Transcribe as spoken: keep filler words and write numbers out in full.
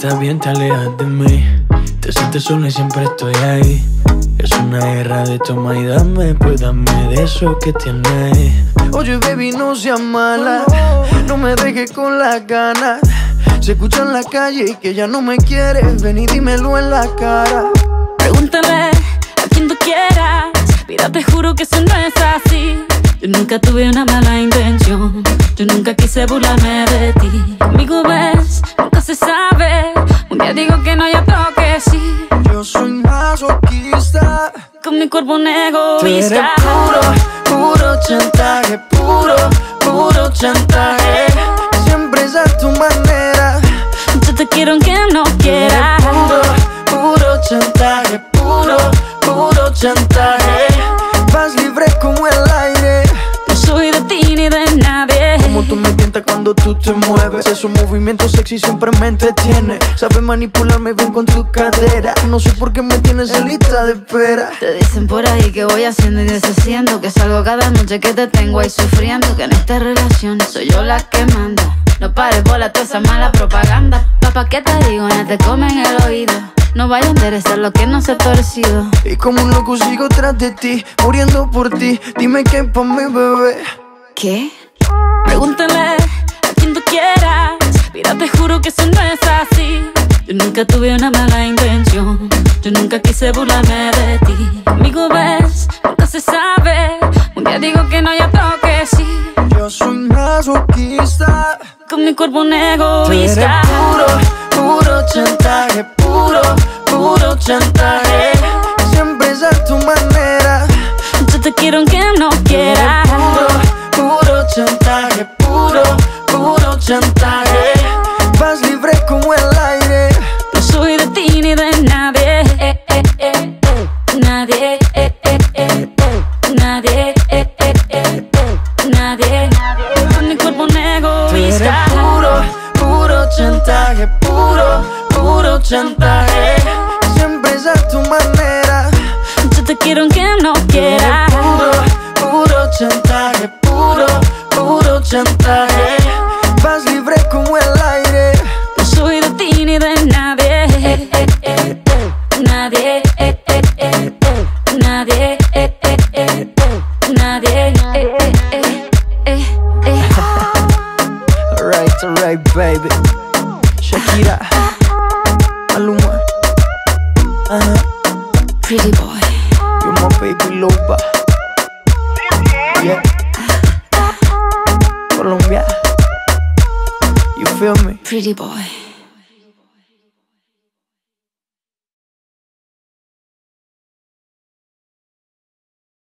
estás bien, te alejas de mí. Te sientes sola y siempre estoy ahí. Es una guerra de toma y dame, pues dame de eso que tienes. Oye, baby, no seas mala, no me dejes con las ganas. Se escucha en la calle y que ya no me quieres. Ven y dímelo en la cara. Pregúntale a quien tú quieras. Mira, te juro que eso no es así. Yo nunca tuve una mala intención. Yo nunca quise burlarme de ti. Conmigo ves, nunca se sabe. Un día digo que no, y otro que sí. Yo soy masoquista. Con mi cuerpo un Tú eres egoísta. puro, puro chantaje. Puro, puro chantaje. Siempre es a tu manera. Yo te quiero aunque no Tú eres quieras. puro, puro chantaje. Puro, puro chantaje. Vas libre como el aire. No soy de ti ni de nadie. Como tú me tientas cuando tú te mueves. Esos movimientos sexy siempre me entretiene. Sabes manipularme bien con tu cadera. No sé por qué me tienes en lista de espera. Te dicen por ahí que voy haciendo y deshaciendo, que salgo cada noche que te tengo ahí sufriendo, que en esta relación soy yo la que manda. No pares bola toda esa mala propaganda. Papá, ¿qué te digo? No te comen el oído. No vaya a enderezar lo que no se ha torcido. Y como un loco sigo tras de ti, muriendo por ti. Dime qué pa' mi bebé. ¿Qué? Pregúntale a quien tú quieras. Mira, te juro que eso no es así. Yo nunca tuve una mala intención. Yo nunca quise burlarme de ti. Conmigo ves, nunca se sabe. Un día digo que no, y otro que sí. Yo soy masoquista. Con mi cuerpo un Tú eres egoísta. puro, puro chantaje. Puro, puro chantaje. Siempre es a tu manera. Yo te quiero aunque no Tú eres quieras. puro, puro chantaje. Puro, puro chantaje. Vas libre como el aire. No soy de ti ni de nadie. Eh, eh, eh, eh. Nadie. Eh, eh, eh, eh. Nadie. Eh, eh, eh, eh. Nadie. Con mi cuerpo un Tú eres egoísta. puro, puro chantaje. Puro, puro chantaje. Siempre es a tu manera. Yo te quiero aunque no Tú eres quieras. puro, puro chantaje. Puro, puro chantaje. Vas libre como el aire. No soy de ti ni de nadie. Eh, eh, eh, eh. Nadie. Eh, eh, eh, eh. Nadie. Eh, eh, eh, eh. Nadie. Eh, eh, eh, eh, eh. Alright, alright, baby. Shakira, Maluma, uh-huh. Pretty boy. You're my baby loba. Yeah. Colombia. You feel me? Pretty boy.